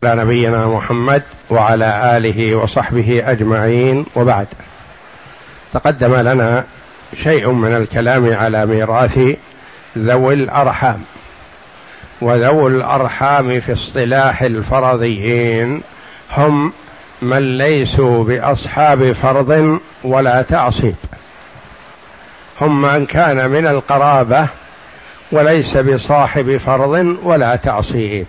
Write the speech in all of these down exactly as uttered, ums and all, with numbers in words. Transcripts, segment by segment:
على نبينا محمد وعلى آله وصحبه أجمعين، وبعد. تقدم لنا شيء من الكلام على ميراث ذوي الأرحام. وذوي الأرحام في اصطلاح الفرضيين هم من ليسوا بأصحاب فرض ولا تعصيب، هم من كان من القرابة وليس بصاحب فرض ولا تعصيب،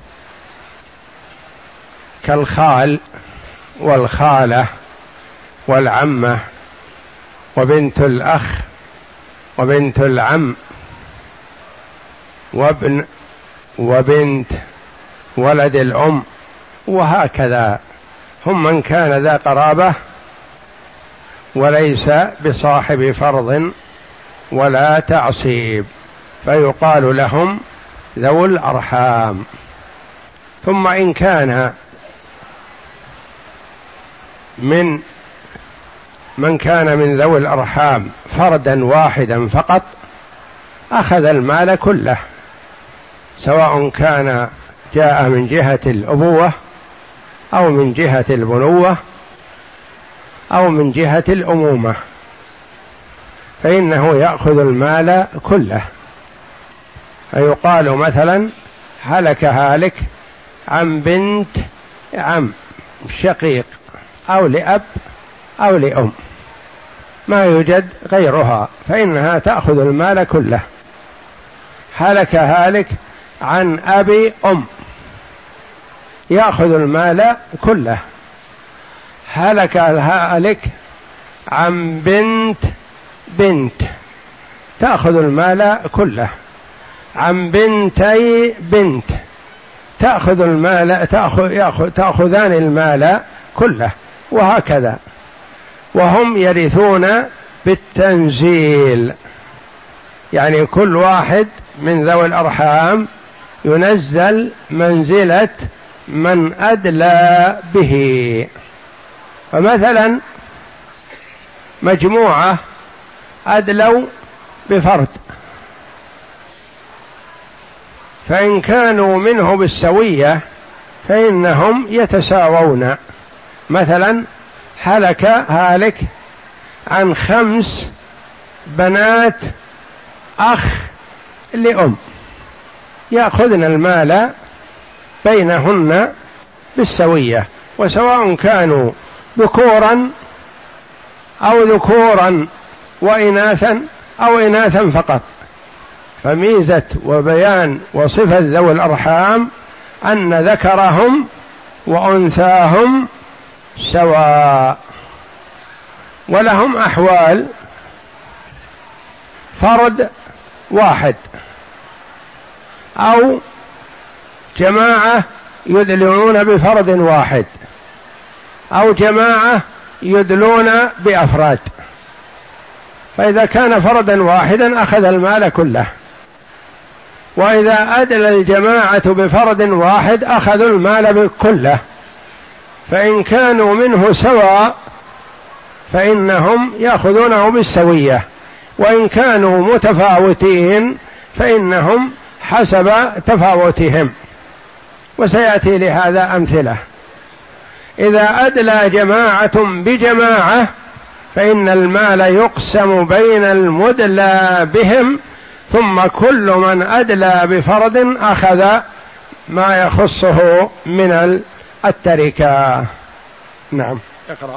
كالخال والخالة والعمة وبنت الأخ وبنت العم وابن وبنت ولد الأم، وهكذا هم من كان ذا قرابة وليس بصاحب فرض ولا تعصيب، فيقال لهم ذوو الأرحام. ثم إن كان من من كان من ذوي الأرحام فردا واحدا فقط أخذ المال كله، سواء كان جاء من جهة الأبوة أو من جهة البنوة أو من جهة الأمومة، فإنه يأخذ المال كله. فيقال مثلا هلك هالك عن بنت عم شقيق أو لأب أو لأم، ما يوجد غيرها، فإنها تأخذ المال كله. هلك هالك عن أبي أم يأخذ المال كله. هلك هالك عن بنت بنت تأخذ المال كله. عن بنتي بنت تأخذ المال تأخذ يأخذ تأخذان المال كله، وهكذا. وهم يرثون بالتنزيل، يعني كل واحد من ذوي الأرحام ينزل منزلة من أدلى به. فمثلا مجموعة أدلوا بفرد، فإن كانوا منه بالسوية فإنهم يتساوون. مثلا هلك هالك عن خمس بنات أخ لأم، يأخذن المال بينهن بالسوية، وسواء كانوا ذكورا أو ذكورا وإناثا أو إناثا فقط. فميزة وبيان وصفة ذوي الأرحام أن ذكرهم وأنثاهم سواء، ولهم أحوال: فرد واحد، أو جماعة يدلون بفرد واحد، أو جماعة يدلون بأفراد. فإذا كان فردا واحدا أخذ المال كله، وإذا أدل الجماعة بفرد واحد أخذوا المال كله. فإن كانوا منه سواء فإنهم يأخذونه بالسوية، وإن كانوا متفاوتين فإنهم حسب تفاوتهم، وسيأتي لهذا أمثلة. إذا أدلى جماعة بجماعة فإن المال يقسم بين المدلى بهم، ثم كل من أدلى بفرد أخذ ما يخصه من التركة. نعم، اقرأ.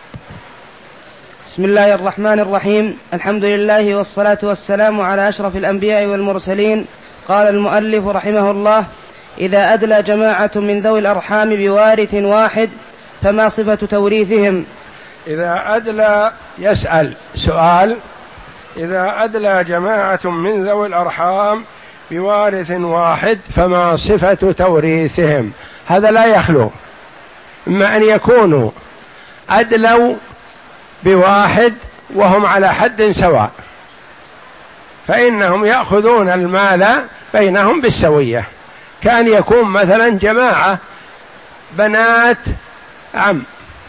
بسم الله الرحمن الرحيم. الحمد لله والصلاة والسلام على أشرف الأنبياء والمرسلين. قال المؤلف رحمه الله: إذا أدلى جماعة من ذوي الأرحام بوارث واحد فما صفة توريثهم؟ إذا أدلى يسأل سؤال: إذا أدلى جماعة من ذوي الأرحام بوارث واحد فما صفة توريثهم؟ هذا لا يخلو، إما أن يكونوا أدلوا بواحد وهم على حد سواء، فإنهم يأخذون المال بينهم بالسوية، كان يكون مثلا جماعة بنات عم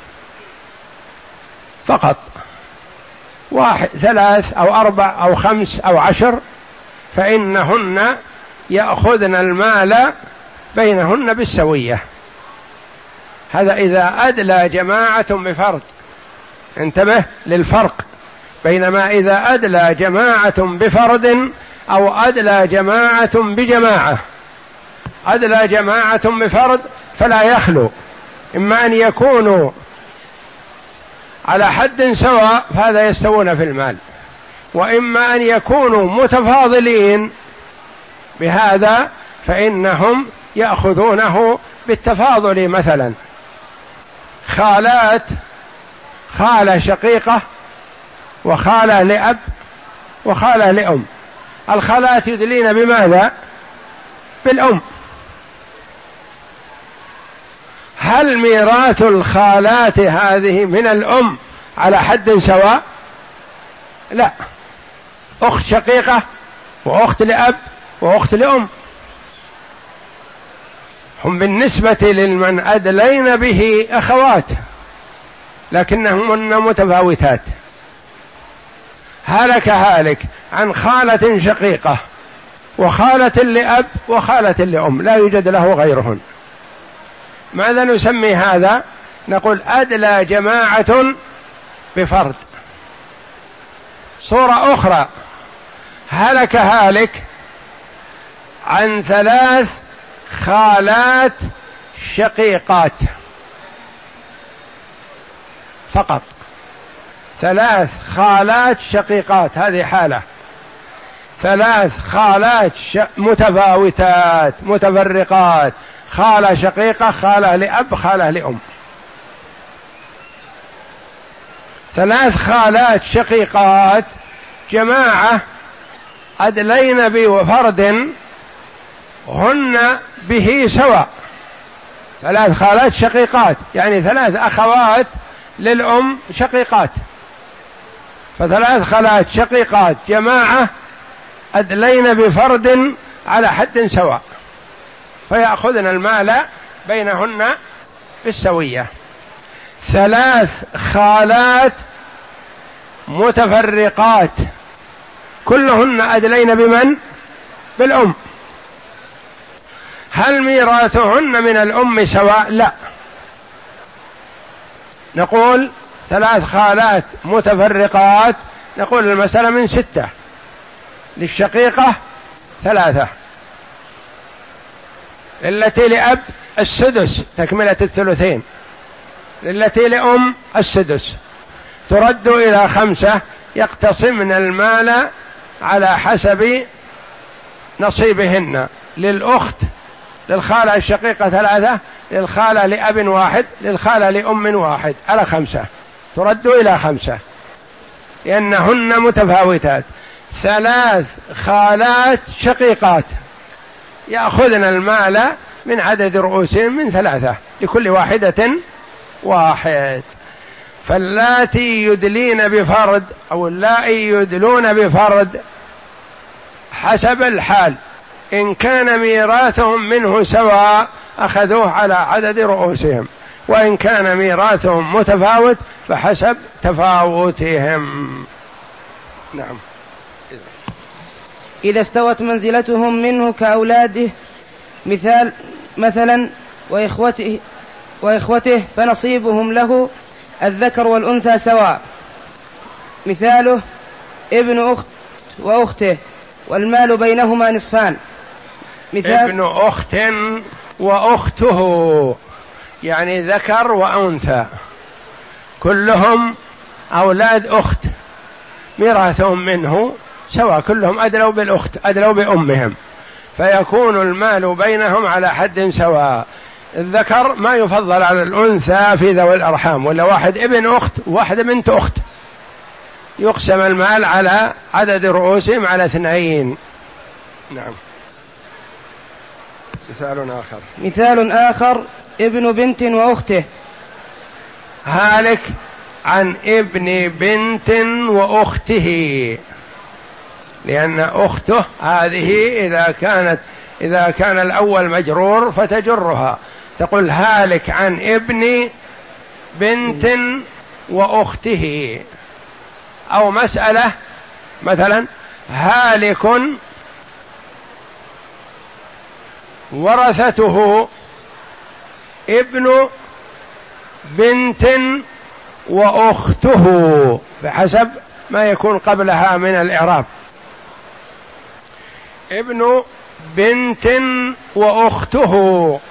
فقط، واحد ثلاث أو أربع أو خمس أو عشر، فإنهن يأخذن المال بينهن بالسوية، هذا إذا أدلى جماعة بفرد. انتبه للفرق بينما إذا أدلى جماعة بفرد أو أدلى جماعة بجماعة. أدلى جماعة بفرد فلا يخلو، إما أن يكونوا على حد سواء فهذا يستوون في المال، وإما أن يكونوا متفاضلين بهذا فإنهم يأخذونه بالتفاضل. مثلا خالات، خالة شقيقة وخالة لأب وخالة لأم. الخالات يدلين بماذا؟ بالأم. هل ميراث الخالات هذه من الأم على حد سواء؟ لا، أخت شقيقة وأخت لأب وأخت لأم، هم بالنسبة لمن أدلين به أخوات لكنهن متفاوتات. هلك هالك عن خالة شقيقة وخالة لأب وخالة لأم لا يوجد له غيرهن، ماذا نسمي هذا؟ نقول أدلى جماعة بفرد. صورة أخرى، هلك هالك عن ثلاث خالات شقيقات فقط، ثلاث خالات شقيقات، هذه حالة. ثلاث خالات متفاوتات متفرقات، خالة شقيقة، خالة لأب، خالة لأم. ثلاث خالات شقيقات جماعة أدلين بفرد هن به سواء. ثلاث خالات شقيقات يعني ثلاث أخوات للأم شقيقات، فثلاث خالات شقيقات جماعة أدلين بفرد على حد سواء فيأخذن المال بينهن بالسوية. ثلاث خالات متفرقات كلهن أدلين بمن؟ بالأم. هل ميراثهن من الأم سواء؟ لا، نقول ثلاث خالات متفرقات، نقول المسألة من ستة، للشقيقة ثلاثة، للتي لأب السدس تكملة الثلثين، للتي لأم السدس، ترد إلى خمسة، يقتسمن المال على حسب نصيبهن. للأخت للخالة الشقيقة ثلاثة، للخالة لأب واحد، للخالة لأم واحد، على خمسة، ترد إلى خمسة لأنهن متفاوتات. ثلاث خالات شقيقات يأخذن المال من عدد رؤوسهم من ثلاثة، لكل واحدة واحد. فاللاتي يدلين بفرد أو اللائي يدلون بفرد حسب الحال، إن كان ميراثهم منه سواء أخذوه على عدد رؤوسهم، وإن كان ميراثهم متفاوت فحسب تفاوتهم. نعم. إذا استوت منزلتهم منه كأولاده مثال مثلا وإخوته, وإخوته فنصيبهم له الذكر والأنثى سواء. مثاله ابن أخت وأخته والمال بينهما نصفان. مثال ابن أخت وأخته يعني ذكر وأنثى كلهم أولاد أخت، ميراثهم منه سواء، كلهم أدلوا بالأخت، أدلوا بأمهم، فيكون المال بينهم على حد سواء. الذكر ما يفضل على الأنثى في ذوي الأرحام، ولا واحد ابن أخت وواحد بنت أخت، يقسم المال على عدد رؤوسهم على اثنين. نعم. مثال آخر مثال آخر ابن بنت وأخته. هالك عن ابن بنت وأخته، لأن أخته هذه إذا كانت إذا كان الأول مجرور فتجرها، تقول هالك عن ابن بنت وأخته. أو مسألة مثلا هالك ورثته ابن بنت وأخته بحسب ما يكون قبلها من الإعراب. ابن بنت وأخته،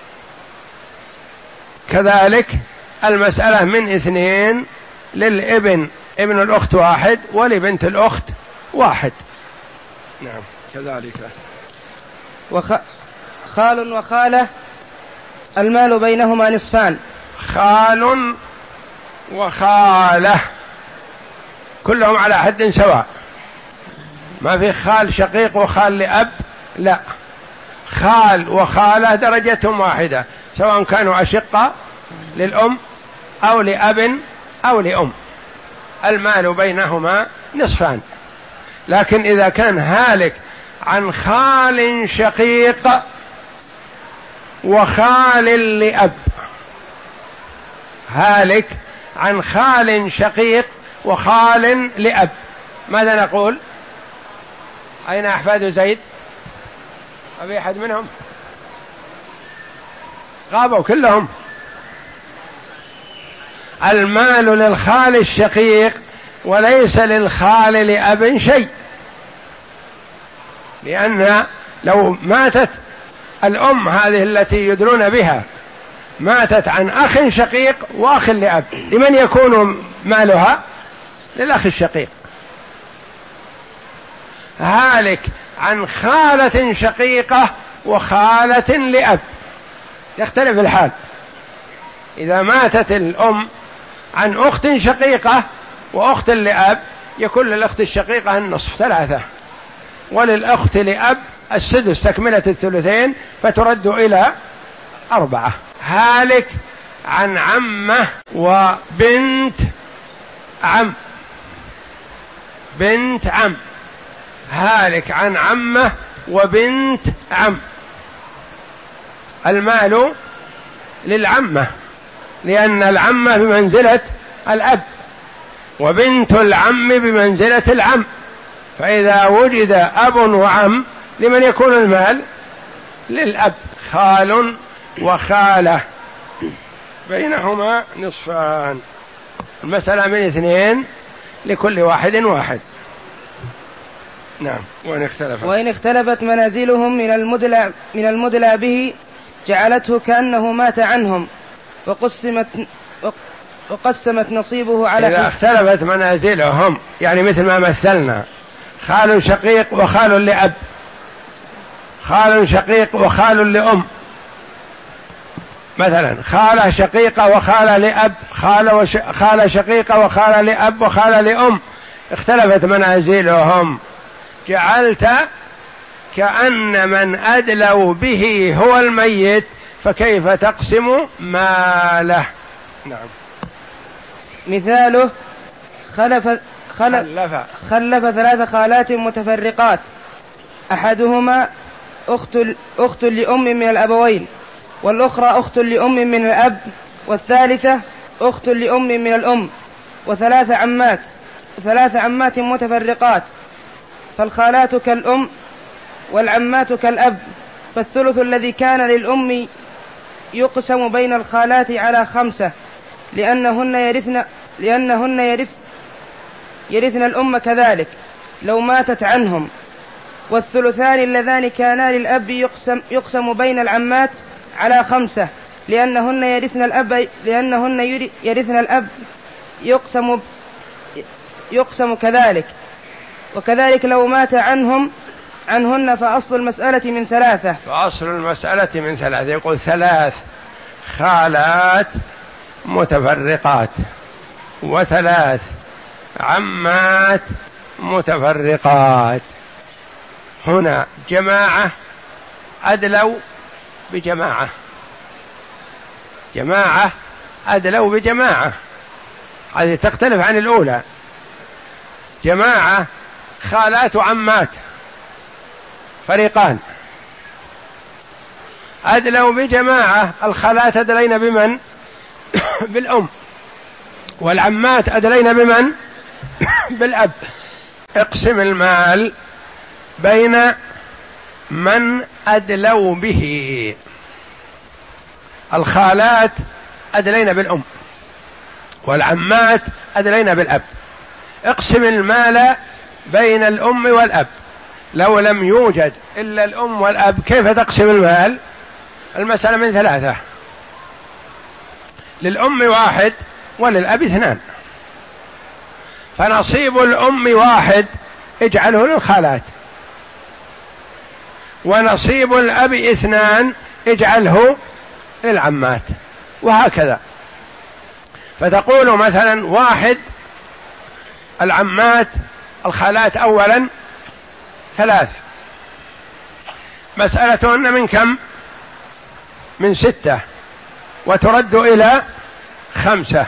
كذلك المسألة من اثنين، للابن ابن الأخت واحد ولبنت الأخت واحد. نعم كذلك. وخ... خال وخالة المال بينهما نصفان. خال وخالة كلهم على حد سواء، ما في خال شقيق وخال لأب، لا، خال وخالة درجتهم واحدة سواء كانوا أشقة للأم أو لأب أو لأم، المال بينهما نصفان. لكن إذا كان هالك عن خال شقيق وخال لأب، هالك عن خال شقيق وخال لأب، ماذا نقول؟ أين أحفاد زيد؟ أبي أحد منهم؟ غابوا كلهم. المال للخال الشقيق وليس للخال لأب شيء، لأن لو ماتت الأم هذه التي يدرون بها ماتت عن أخ شقيق وأخ لأب، لمن يكون مالها؟ للأخ الشقيق. هالك عن خالة شقيقة وخالة لأب يختلف الحال. إذا ماتت الأم عن أخت شقيقة وأخت لأب يكون للأخت الشقيقة النصف ثلاثة، وللأخت لأب السدس تكملة الثلثين فترد إلى أربعة. هالك عن عمة وبنت عم، بنت عم، هالك عن عمة وبنت عم، المال للعمة لأن العمة بمنزلة الأب، وبنت العم بمنزلة العم، فإذا وجد أب وعم لمن يكون المال؟ للأب. خال وخالة بينهما نصفان، المسألة من اثنين لكل واحد واحد. نعم. وإن اختلفت وإن اختلفت منازلهم من المدلى من المدلى به جعلته كأنه مات عنهم وقسمت وقسمت نصيبه على إذا اختلفت منازلهم، يعني مثل ما مثلنا خال شقيق وخال لأب، خال شقيق وخال لأم، مثلا خالة شقيقة وخالة لأب، خالة وش... خالة شقيقة وخالة لأب وخالة لأم، اختلفت منازلهم، جعلت كأن من أدلوا به هو الميت، فكيف تقسم ماله؟ نعم. مثاله خلف خلف, خلف ثلاث خالات متفرقات، أحدهما أخت, أخت لأم من الأبوين، والأخرى أخت لأم من الأب، والثالثة أخت لأم من الأم، وثلاث عمات ثلاث عمات متفرقات، فالخالات كالأم والعمات كالأب، فالثلث الذي كان للأم يقسم بين الخالات على خمسة، لأنهن يرثن لأنهن يرث يرثن الأم كذلك لو ماتت عنهم، والثلثان اللذان كانا للأب يقسم, يقسم بين العمات على خمسة، لأنهن يرثن الأب لأنهن يرثن الأب يقسم يقسم كذلك، وكذلك لو مات عنهم عنهن فأصل المسألة من ثلاثة فأصل المسألة من ثلاثة يقول ثلاث خالات متفرقات وثلاث عمات متفرقات. هنا جماعة أدلوا بجماعة، جماعة أدلوا بجماعة، هذه تختلف عن الأولى. جماعة خالات وعمات فريقان، أدلوا بجماعة، الخالات أدلين بمن؟ بالأم، والعمات أدلين بمن؟ بالأب. اقسم المال بين من أدلوا به. الخالات أدلين بالأم، والعمات أدلين بالأب. اقسم المال بين الأم والأب، لو لم يوجد إلا الأم والأب كيف تقسم المال؟ المسألة من ثلاثة، للأم واحد وللأب اثنان، فنصيب الأم واحد اجعله للخالات، ونصيب الأب اثنان اجعله للعمات، وهكذا. فتقول مثلا واحد العمات الخالات أولا ثلاث، مسألتهن من كم؟ من ستة، وترد إلى خمسة.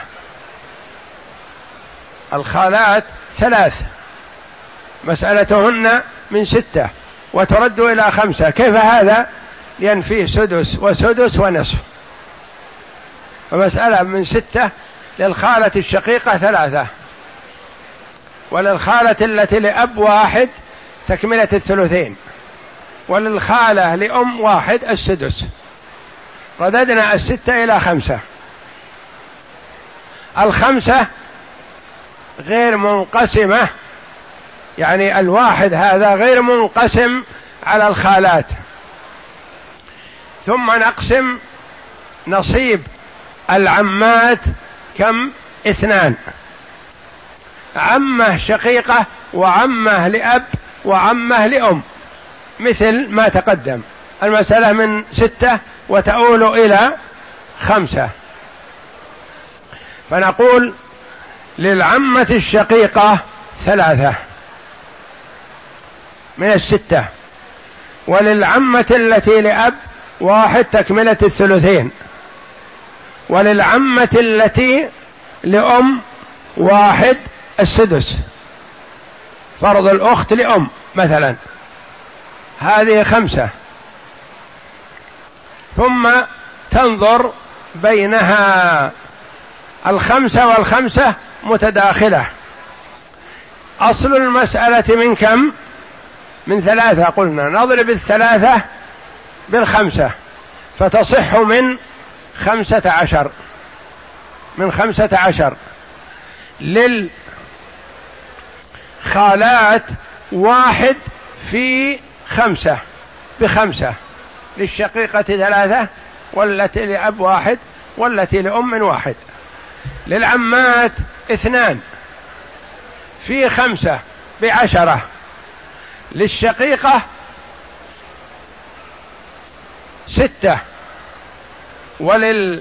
الخالات ثلاث، مسألتهن من ستة وترد إلى خمسة. كيف هذا؟ لأن فيه سدس وسدس ونصف، فمسألة من ستة للخالة الشقيقة ثلاثة، وللخالة التي لأب واحد تكملة الثلثين، وللخالة لأم واحد السدس. رددنا الستة إلى خمسة. الخمسة غير منقسمة، يعني الواحد هذا غير منقسم على الخالات. ثم نقسم نصيب العمات كم؟ اثنان، عمه شقيقة وعمه لأب وعمه لأم، مثل ما تقدم. المسألة من ستة وتؤول إلى خمسة، فنقول للعمة الشقيقة ثلاثة من الستة، وللعمة التي لأب واحد تكملة الثلثين، وللعمة التي لأم واحد السدس، فرض الأخت لأم مثلا، هذه خمسة. ثم تنظر بينها، الخمسة والخمسة متداخلة. أصل المسألة من كم؟ من ثلاثة، قلنا نضرب الثلاثة بالخمسة فتصح من خمسة عشر، من خمسة عشر. للخالات واحد في خمسة بخمسة، للشقيقة ثلاثة، والتي لأب واحد، والتي لأم واحد. للعمات اثنان في خمسة بعشرة، للشقيقة ستة، وللتي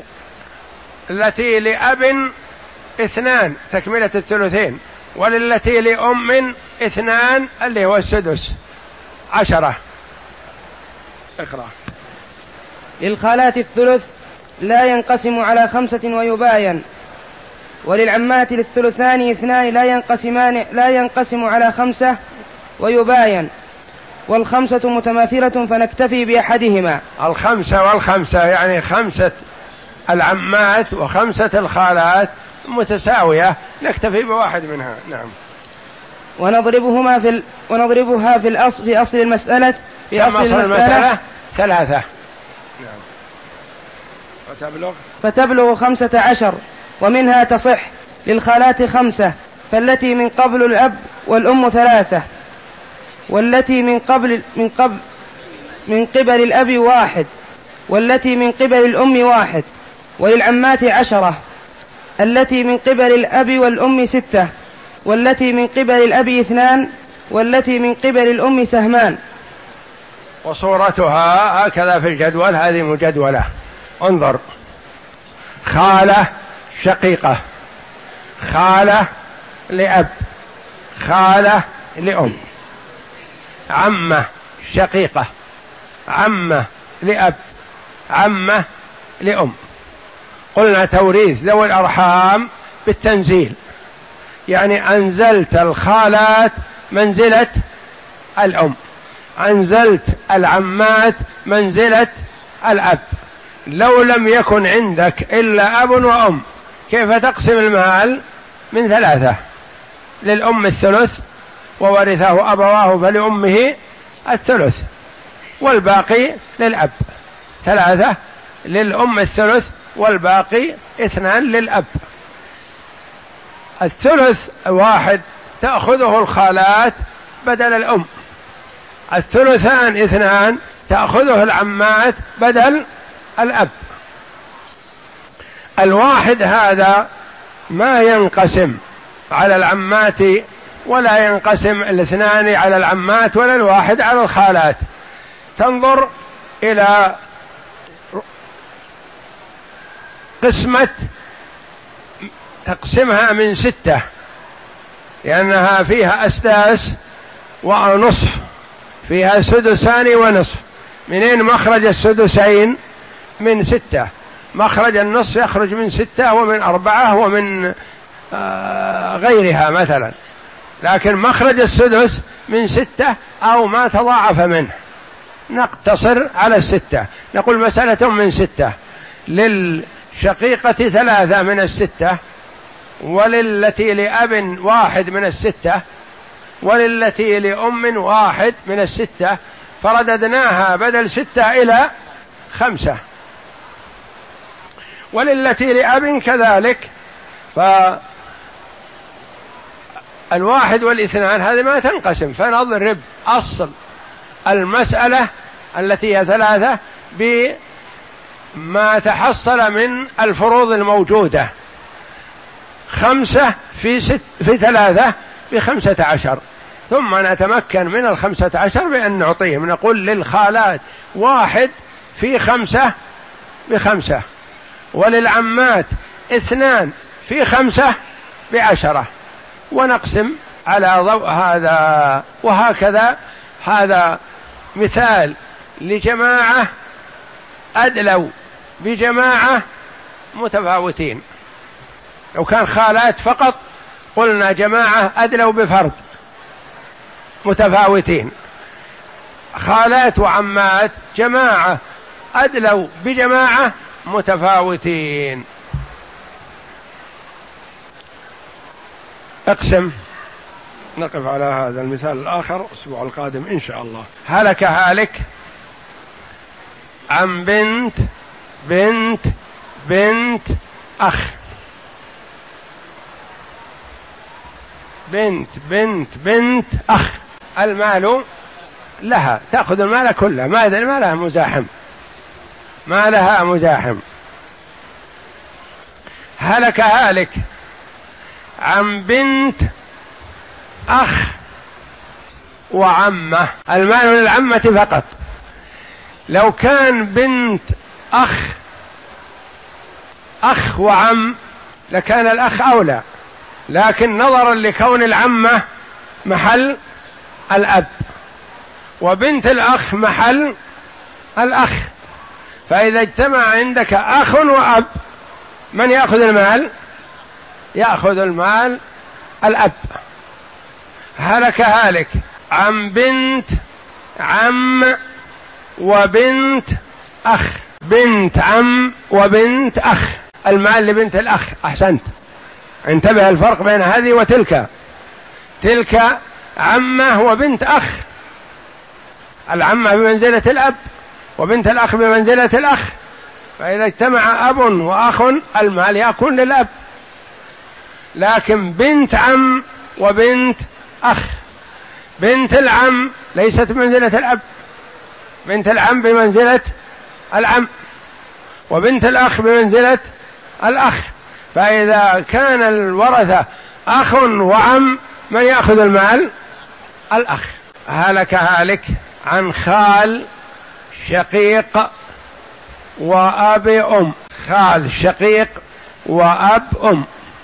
لأب اثنان تكملة الثلثين، وللتي لأم اثنان اللي هو السدس، عشرة. اقرأ. للخالات الثلث لا ينقسم على خمسة ويباين، وللعمات للثلثان اثنان لا ينقسمان لا ينقسم على خمسة ويباين، والخمسة متماثلة فنكتفي بأحدهما. الخمسة والخمسة يعني خمسة العمات وخمسة الخالات متساوية، نكتفي بواحد منها. نعم. ونضربهما في ال... ونضربها في الأصل في أصل المسألة في أصل المسألة, المسألة ثلاثة. نعم. فتبلغ فتبلغ خمسة عشر، ومنها تصح للخالات خمسة، فالتي من قبل الأب والأم ثلاثة، والتي من قبل من قبل من قبل الأب واحد، والتي من قبل الأم واحد. وللعمات عشرة، التي من قبل الأب والأم ستة، والتي من قبل الأب اثنان، والتي من قبل الأم سهمان. وصورتها هكذا في الجدول، هذه مجدولة. انظر: خالة شقيقة، خالة لأب، خالة لأم، عمة شقيقة، عمة لأب، عمة لأم. قلنا توريث ذوي الأرحام بالتنزيل، يعني أنزلت الخالات منزلة الأم، أنزلت العمات منزلة الأب. لو لم يكن عندك إلا أب وأم كيف تقسم المال؟ من ثلاثة: للأم الثلث وورثه أبواه فلأمه الثلث، والباقي للأب. ثلاثة: للأم الثلث والباقي اثنان للأب. الثلث واحد تأخذه الخالات بدل الأم، الثلثان اثنان تأخذه العمات بدل الأب. الواحد هذا ما ينقسم على العمات ولا ينقسم الاثنان على العمات ولا الواحد على الخالات. تنظر إلى قسمة تقسمها من ستة، لأنها فيها أسداس ونصف، فيها سدسان ونصف. منين مخرج السدسين؟ من ستة. مخرج النصف يخرج من ستة ومن أربعة ومن آه غيرها مثلا، لكن مخرج السدس من ستة أو ما تضاعف منه. نقتصر على الستة، نقول مسألة من ستة، للشقيقة ثلاثة من الستة، وللتي لأب واحد من الستة، وللتي لأم واحد من الستة، فرددناها بدل ستة إلى خمسة. وللتي لأب كذلك، فالواحد والاثنان هذه ما تنقسم، فنضرب أصل المسألة التي هي ثلاثة بما تحصل من الفروض الموجودة. خمسة في ست في ثلاثة بخمسة عشر، ثم نتمكن من الخمسة عشر بأن نعطيهم، نقول للخالات واحد في خمسة بخمسة، وللعمات اثنان في خمسة بعشرة، ونقسم على ضوء هذا. وهكذا هذا مثال لجماعة أدلوا بجماعة متفاوتين. لو كان خالات فقط قلنا جماعة أدلوا بفرد متفاوتين، خالات وعمات جماعة أدلوا بجماعة متفاوتين. اقسم. نقف على هذا المثال الآخر الأسبوع القادم إن شاء الله. هلك هالك عن بنت بنت بنت أخ، بنت بنت بنت أخ، المال لها، تأخذ المال كله، ما ما لها مزاحم، ما لها مزاحم. هلك هالك عن بنت أخ وعمة، المال للعمة فقط. لو كان بنت أخ أخ وعم لكان الأخ أولى، لكن نظرا لكون العمة محل الأب وبنت الأخ محل الأخ، فإذا اجتمع عندك أخ وأب من يأخذ المال؟ يأخذ المال الأب. هلك هالك عن بنت عم وبنت أخ، بنت عم وبنت أخ، المال لبنت الأخ. أحسنت، انتبه الفرق بين هذه وتلك. تلك عمة وبنت أخ، العمة بمنزلة الأب وبنت الأخ بمنزلة الأخ، فإذا اجتمع أب وأخ المال يكون للأب. لكن بنت عم وبنت أخ، بنت العم ليست بمنزلة الأب، بنت العم بمنزلة العم، وبنت الأخ بمنزلة الأخ. فإذا كان الورثة أخ وعم من يأخذ المال؟ الأخ. هلك هالك عن خال شقيق وأب أم، خال شقيق وأب أم،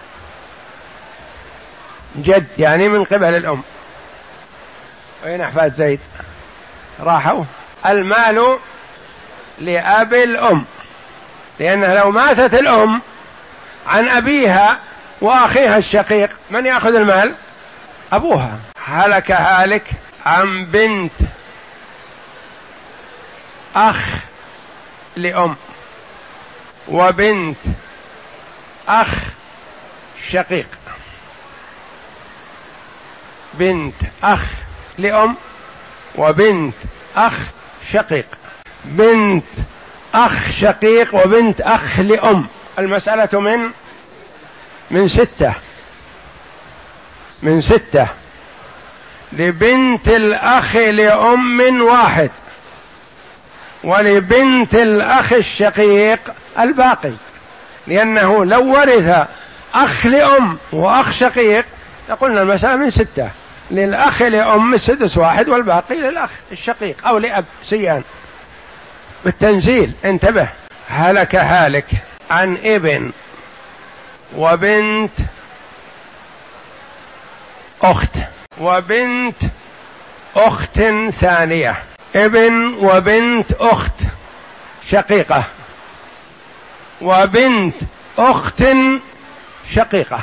جد يعني من قبل الأم. وين أحفاد زيد؟ راحوا. المال لأب الأم، لأنه لو ماتت الأم عن أبيها وأخيها الشقيق من يأخذ المال؟ أبوها. هلك هالك عن بنت أخ لأم وبنت أخ شقيق، بنت أخ لأم وبنت أخ شقيق، بنت أخ شقيق وبنت أخ لأم. المسألة من من ستة من ستة لبنت الأخ لأم واحد، ولبنت الأخ الشقيق الباقي، لأنه لو ورث أخ لأم وأخ شقيق لقلنا المسألة من ستة، للأخ لأم السدس واحد والباقي للأخ الشقيق أو لأب سيان بالتنزيل. انتبه، هلك هالك عن ابن وبنت أخت وبنت أخت ثانية، ابن وبنت أخت شقيقة وبنت أخت شقيقة،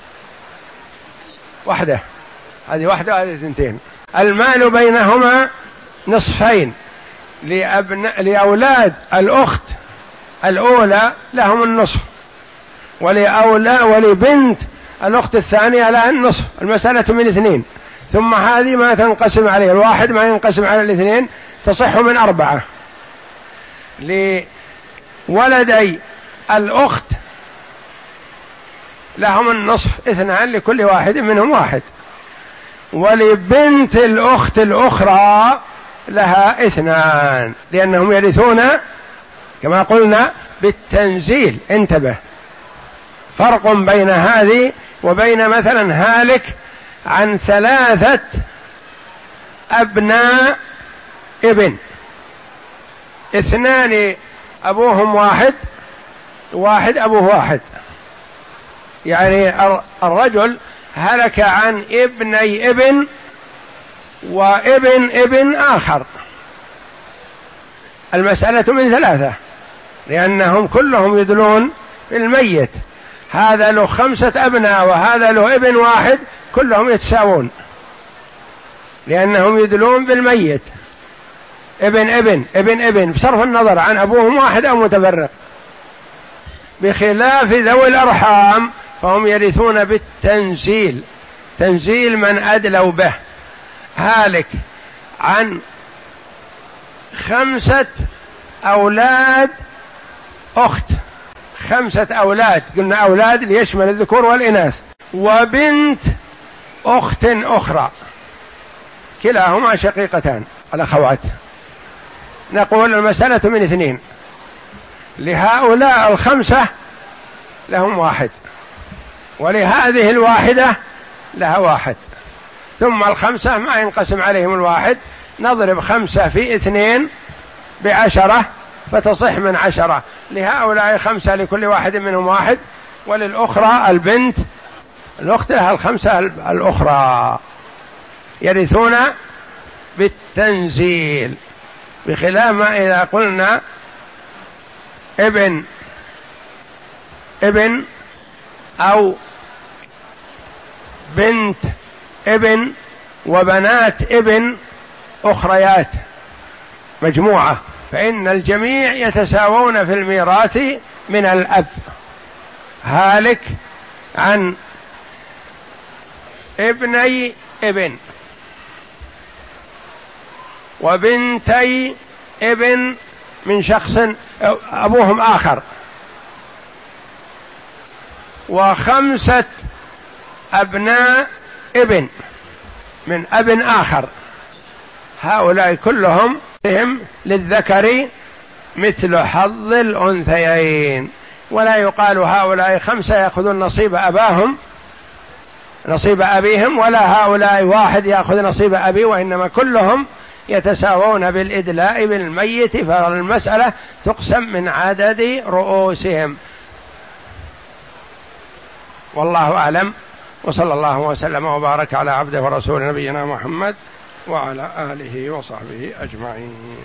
واحدة، هذه واحدة وهذه اثنتين. المال بينهما نصفين، لأبناء لأولاد الأخت الأولى لهم النصف، ولأولى ولبنت الأخت الثانية لها النصف. المسألة من اثنين، ثم هذه ما تنقسم عليه الواحد ما ينقسم على الاثنين، تصح من أربعة. لولدي الأخت لهم النصف، اثنان لكل واحد منهم واحد، ولبنت الأخت الأخرى لها اثنان، لأنهم يرثون كما قلنا بالتنزيل. انتبه، فرق بين هذه وبين مثلا هالك عن ثلاثة أبناء ابن، اثنان أبوهم واحد، واحد أبوه واحد، يعني الرجل هلك عن ابني ابن وابن ابن آخر. المسألة من ثلاثة، لأنهم كلهم يدلون بالميت، هذا له خمسة أبناء وهذا له ابن واحد، كلهم يتساوون لأنهم يدلون بالميت، ابن ابن ابن ابن بصرف النظر عن أبوهم واحد أو متفرق. بخلاف ذوي الأرحام فهم يرثون بالتنزيل، تنزيل من أدلوا به. هالك عن خمسة أولاد أخت، خمسة أولاد، قلنا أولاد ليشمل الذكور والإناث، وبنت أخت أخرى كلاهما شقيقتان الأخوات. نقول المسألة من اثنين، لهؤلاء الخمسة لهم واحد، ولهذه الواحدة لها واحد، ثم الخمسة ما ينقسم عليهم الواحد، نضرب خمسة في اثنين بعشرة فتصح من عشرة. لهؤلاء خمسة لكل واحد منهم واحد، وللأخرى البنت الأخت لها الخمسة الأخرى، يرثون بالتنزيل. بخلاف ما إذا قلنا ابن ابن أو بنت ابن وبنات ابن أخريات مجموعة، فإن الجميع يتساوون في الميراث من الأب. هالك عن ابني ابن وبنتي ابن من شخص أبوهم آخر، وخمسة أبناء ابن من أب آخر، هؤلاء كلهم هم للذكر مثل حظ الأنثيين، ولا يقال هؤلاء خمسة يأخذون نصيب أباهم نصيب أبيهم، ولا هؤلاء واحد يأخذ نصيب أبي، وإنما كلهم يتساوون بالإدلاء بالميت، فالمسألة تقسم من عدد رؤوسهم. والله أعلم، وصلى الله وسلم وبارك على عبده ورسول نبينا محمد وعلى آله وصحبه أجمعين.